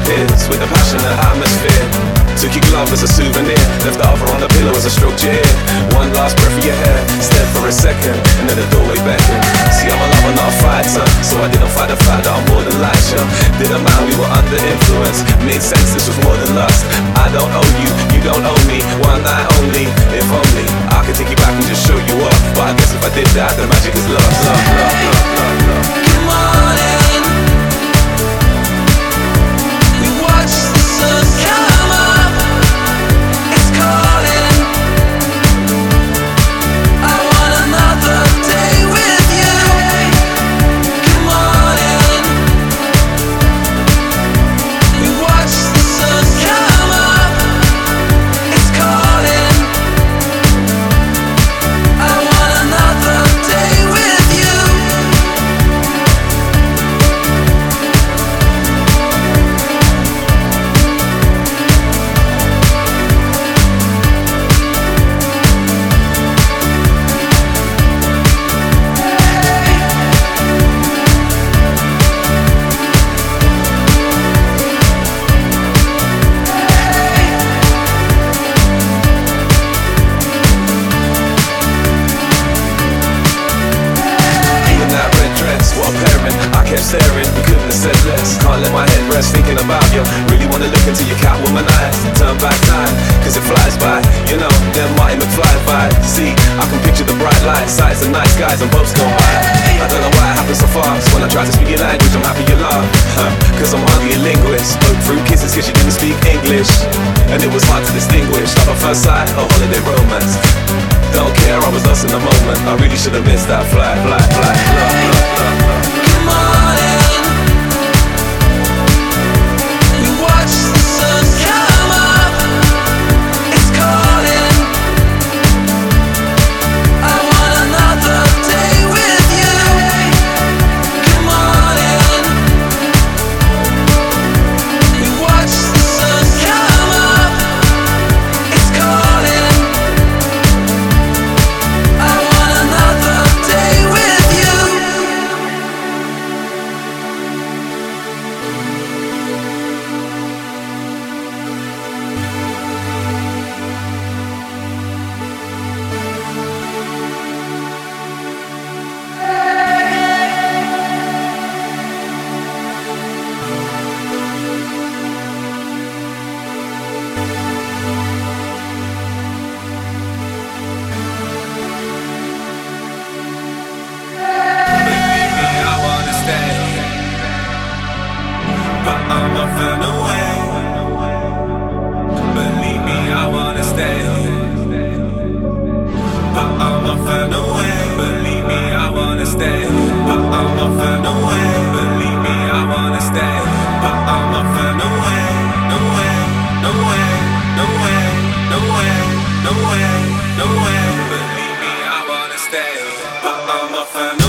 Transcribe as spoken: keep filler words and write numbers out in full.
disappears with a passionate atmosphere. Took your glove as a souvenir, left the other on the pillow as I stroked your ear. One last breath of your hair, stared for a second, and then the doorway beckoned. See, I'm a lover, not a fighter, so I didn't fight the fact that I'm more than like you. Didn't matter, we were under influence. Made sense, this was more than lust. I don't owe you, you don't owe me. One night only, if only I could take you back and just show you off. But I guess if I did that, the magic is love, love, love, love, love, love. Come on in. We watch the sun come up. It's calling. I want another day with you. Come on in. We watch the sun come up. It's calling. I want another day with you. In that red dress, what a parent. I kept staring, we couldn't have said less. Can't let my head rest thinking about you. Really wanna look into your Catwoman eyes. Turn back time, cause it flies by. You know, them Marty McFly vibe. See, I can picture the bright lights, sights and nice guys and boats go by. I don't know why it happens so fast. When I try to speak your language, I'm happy you laugh, huh? Cause I'm hardly a linguist. Spoke through kisses cause you didn't speak English, and it was hard to distinguish love at first sight or holiday romance. Don't care, I was lost in the moment. I really should've missed that flight, flight, flight. Love, love, love, love. Come on in. We watch the sun come up. It's calling. I want another day with you. Come on in. We watch the sun come up. It's calling. I want another day with you. I wanna stay, but I'm a fan away. Believe me, I wanna stay, but I'm a fan away. Believe me, I wanna stay, but I'm a fan away. Believe me, I wanna stay, but I'm a fan away. No way, no way, no way, no way, no way, no way. Believe me, I wanna stay, but I'm a fan away.